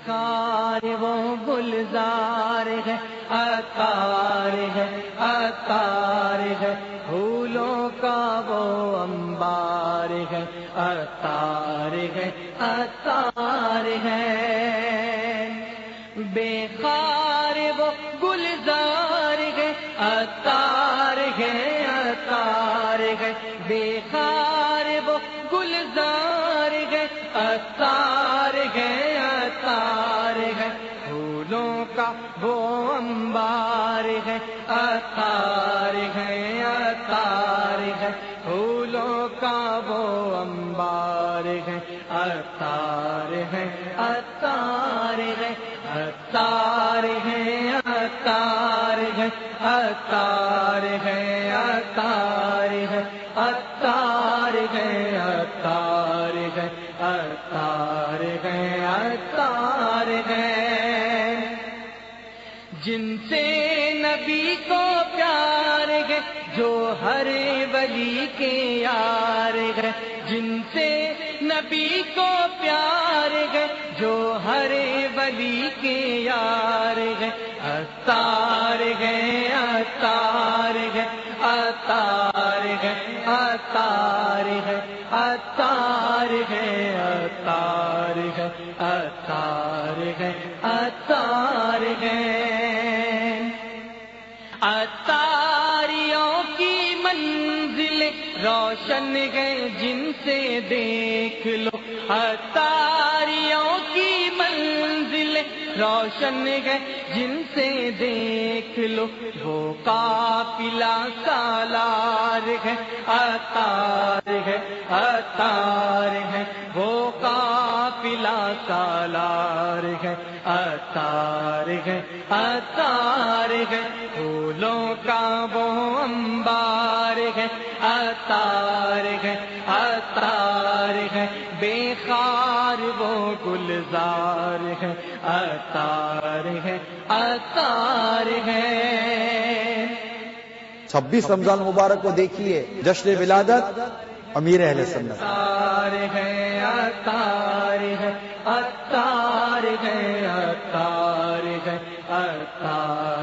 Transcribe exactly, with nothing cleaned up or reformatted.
خار وہ گلزار ہے، عطار ہے عطار ہے، پھولوں کا وہ انبار ہے، عطار ہے عطار ہے، بے خار وہ گلزار ہے، عطار ہے عطار ہے، بے خار وہ گلزار ہے، عطار ہے عطار ہے، پھولوں کا وہ انبار ہے، عطار ہے عطار ہے، پھولوں کا وہ انبار ہے، عطار ہے عطار ہے، عطار ہے عطار ہے، عطار ہے عطار ہے، عطار ہے عطار ہے، عطار ہے عطار ہے، جن سے نبی کو پیار ہے، جو ہر ولی کے یار ہے، جن سے نبی کو پیار ہے، جو ہر ولی کے یار ہے، عطار ہے عطار ہے، عطار ہے عطار ہے، عطار ہے عطار ہے، عطار ہے عطار ہے، عطاریوں کی منزل روشن ہے جن سے دیکھ لو، عطاریوں کی منزل روشن ہے جن سے دیکھ لو، وہ قافلہ سالار ہے، عطار ہے عطار ہے، وہ قافلہ سالار ہے، عطار ہے عطار ہے، پھولوں کا وہ انبار ہے، عطار ہے عطار ہے، بے خار وہ گلزار ہے، عطار ہے عطار ہے۔ چھبیس رمضان مبارک کو دیکھیے، جشن ولادت امیر اہل سنت۔ عطار ہے عطار ہے، عطار ہے عطار ہے، عطار